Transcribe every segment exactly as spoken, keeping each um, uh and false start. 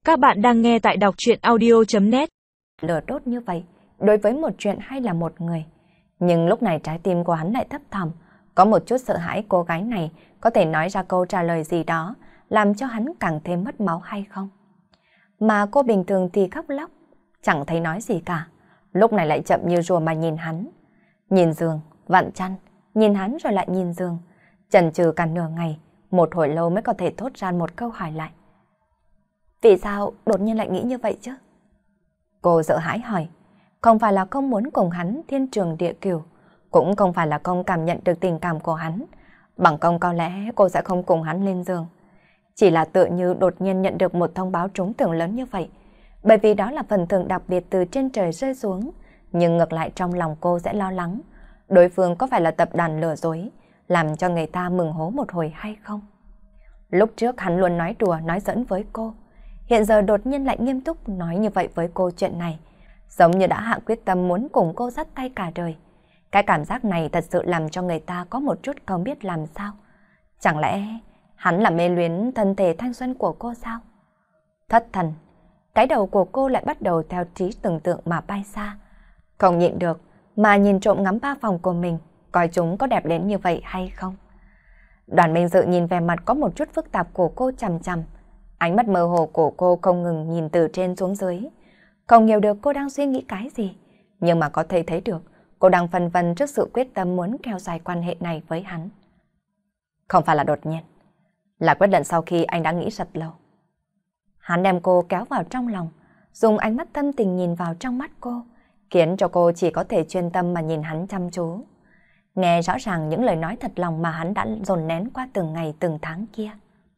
Các bạn đang nghe tại đọc truyện audio chấm net. Lửa đốt như vậy, đối với một chuyện hay là một người. Nhưng lúc này trái tim của hắn lại thấp thỏm, có một chút sợ hãi cô gái này có thể nói ra câu trả lời gì đó, làm cho hắn càng thêm mất máu hay không. Mà cô bình thường thì khóc lóc, chẳng thấy nói gì cả, lúc này lại chậm như rùa mà nhìn hắn. Nhìn giường, vặn chăn, nhìn hắn rồi lại nhìn giường, chần chừ cả nửa ngày, một hồi lâu mới có thể thốt ra một câu hỏi lại. Vì sao đột nhiên lại nghĩ như vậy chứ? Cô sợ hãi hỏi, không phải là không muốn cùng hắn thiên trường địa cửu, cũng không phải là không cảm nhận được tình cảm của hắn, bằng không có lẽ cô sẽ không cùng hắn lên giường. Chỉ là tự như đột nhiên nhận được một thông báo trúng thưởng lớn như vậy, bởi vì đó là phần thưởng đặc biệt từ trên trời rơi xuống, nhưng ngược lại trong lòng cô sẽ lo lắng, đối phương có phải là tập đoàn lừa dối, làm cho người ta mừng hố một hồi hay không? Lúc trước hắn luôn nói đùa nói giỡn với cô, hiện giờ đột nhiên lại nghiêm túc nói như vậy với cô chuyện này, giống như đã hạ quyết tâm muốn cùng cô dắt tay cả đời. Cái cảm giác này thật sự làm cho người ta có một chút không biết làm sao. Chẳng lẽ hắn là mê luyến thân thể thanh xuân của cô sao? Thất thần, cái đầu của cô lại bắt đầu theo trí tưởng tượng mà bay xa. Không nhịn được mà nhìn trộm ngắm ba phòng của mình, coi chúng có đẹp đến như vậy hay không. Đoàn Minh Dự nhìn về mặt có một chút phức tạp của cô chằm chằm. Ánh mắt mơ hồ của cô không ngừng nhìn từ trên xuống dưới. Không hiểu được cô đang suy nghĩ cái gì, nhưng mà có thể thấy được cô đang phân vân trước sự quyết tâm muốn kéo dài quan hệ này với hắn. Không phải là đột nhiên, là quyết định sau khi anh đã nghĩ rất lâu. Hắn đem cô kéo vào trong lòng, dùng ánh mắt tâm tình nhìn vào trong mắt cô, khiến cho cô chỉ có thể chuyên tâm mà nhìn hắn chăm chú. Nghe rõ ràng những lời nói thật lòng mà hắn đã dồn nén qua từng ngày từng tháng kia.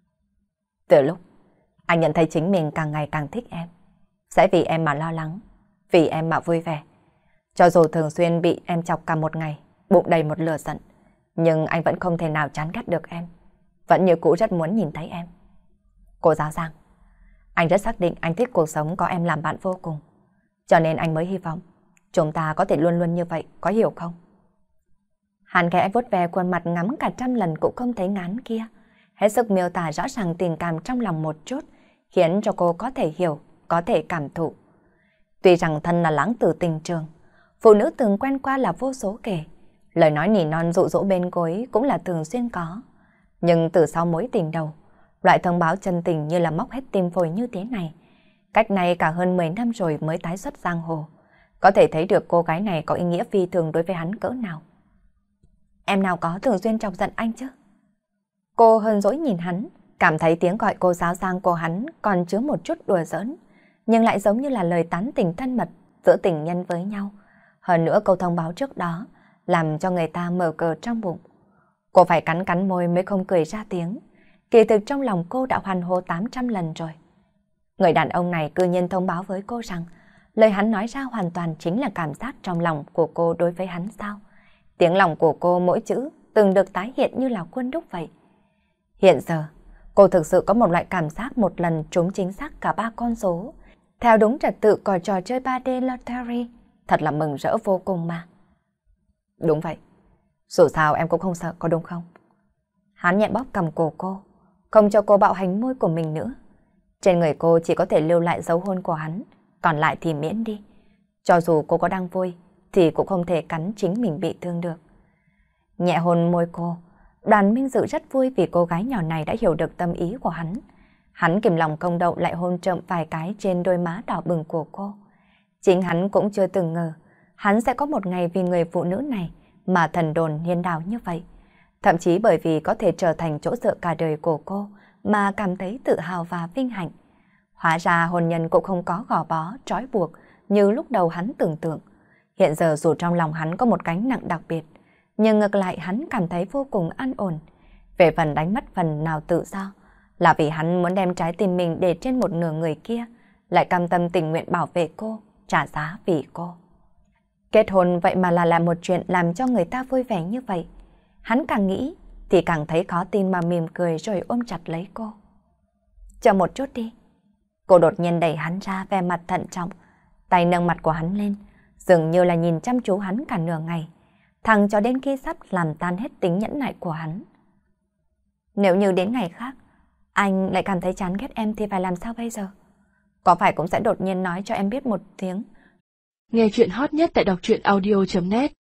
Từ lúc anh nhận thấy chính mình càng ngày càng thích em, sẽ vì em mà lo lắng, vì em mà vui vẻ. Cho dù thường xuyên bị em chọc cả một ngày, bụng đầy một lửa giận, nhưng anh vẫn không thể nào chán ghét được em, vẫn như cũ rất muốn nhìn thấy em. Cô giáo Giang, anh rất xác định anh thích cuộc sống có em làm bạn vô cùng, cho nên anh mới hy vọng chúng ta có thể luôn luôn như vậy, có hiểu không? Hắn khẽ vuốt ve khuôn mặt ngắm cả trăm lần cũng không thấy ngán kia, hết sức miêu tả rõ ràng tình cảm trong lòng một chút, khiến cho cô có thể hiểu, có thể cảm thụ. Tuy rằng thân là lãng tử tình trường, phụ nữ từng quen qua là vô số kể, lời nói nỉ non dụ dỗ bên gối cũng là thường xuyên có. Nhưng từ sau mối tình đầu, loại thông báo chân tình như là móc hết tim phổi như thế này, cách này cả hơn mười năm rồi mới tái xuất giang hồ, có thể thấy được cô gái này có ý nghĩa phi thường đối với hắn cỡ nào. Em nào có thường xuyên chọc giận anh chứ? Cô hờn dỗi nhìn hắn, cảm thấy tiếng gọi cô giáo Giang của hắn còn chứa một chút đùa giỡn, nhưng lại giống như là lời tán tỉnh thân mật giữa tình nhân với nhau. Hơn nữa câu thông báo trước đó làm cho người ta mở cờ trong bụng. Cô phải cắn cắn môi mới không cười ra tiếng. Kỳ thực trong lòng cô đã hoan hô tám trăm lần rồi. Người đàn ông này cư nhiên thông báo với cô rằng lời hắn nói ra hoàn toàn chính là cảm giác trong lòng của cô đối với hắn sao? Tiếng lòng của cô mỗi chữ từng được tái hiện như là khuôn đúc vậy. Hiện giờ, cô thực sự có một loại cảm giác một lần trúng chính xác cả ba con số, theo đúng trật tự của trò chơi ba D Lottery, thật là mừng rỡ vô cùng mà. Đúng vậy, dù sao em cũng không sợ, có đúng không? Hắn nhẹ bóp cầm cổ cô, không cho cô bạo hành môi của mình nữa. Trên người cô chỉ có thể lưu lại dấu hôn của hắn, còn lại thì miễn đi. Cho dù cô có đang vui, thì cũng không thể cắn chính mình bị thương được. Nhẹ hôn môi cô, Đoàn Minh Dự rất vui vì cô gái nhỏ này đã hiểu được tâm ý của hắn. Hắn kìm lòng không đậu lại hôn trộm vài cái trên đôi má đỏ bừng của cô. Chính hắn cũng chưa từng ngờ hắn sẽ có một ngày vì người phụ nữ này mà thần đồn điên đảo như vậy. Thậm chí bởi vì có thể trở thành chỗ dựa cả đời của cô mà cảm thấy tự hào và vinh hạnh. Hóa ra hôn nhân cũng không có gò bó, trói buộc như lúc đầu hắn tưởng tượng. Hiện giờ dù trong lòng hắn có một gánh nặng đặc biệt, nhưng ngược lại hắn cảm thấy vô cùng an ổn. Về phần đánh mất phần nào tự do, là vì hắn muốn đem trái tim mình để trên một nửa người kia, lại cam tâm tình nguyện bảo vệ cô, trả giá vì cô. Kết hôn vậy mà là làm một chuyện làm cho người ta vui vẻ như vậy. Hắn càng nghĩ thì càng thấy khó tin mà mỉm cười rồi ôm chặt lấy cô. Chờ một chút đi. Cô đột nhiên đẩy hắn ra, vẻ mặt thận trọng, tay nâng mặt của hắn lên, dường như là nhìn chăm chú hắn cả nửa ngày, thẳng cho đến khi sắp làm tan hết tính nhẫn nại của hắn. Nếu như đến ngày khác, anh lại cảm thấy chán ghét em thì phải làm sao bây giờ? có phải cũng sẽ đột nhiên nói cho em biết một tiếng. Nghe chuyện hot nhất tại đọc truyện audio chấm net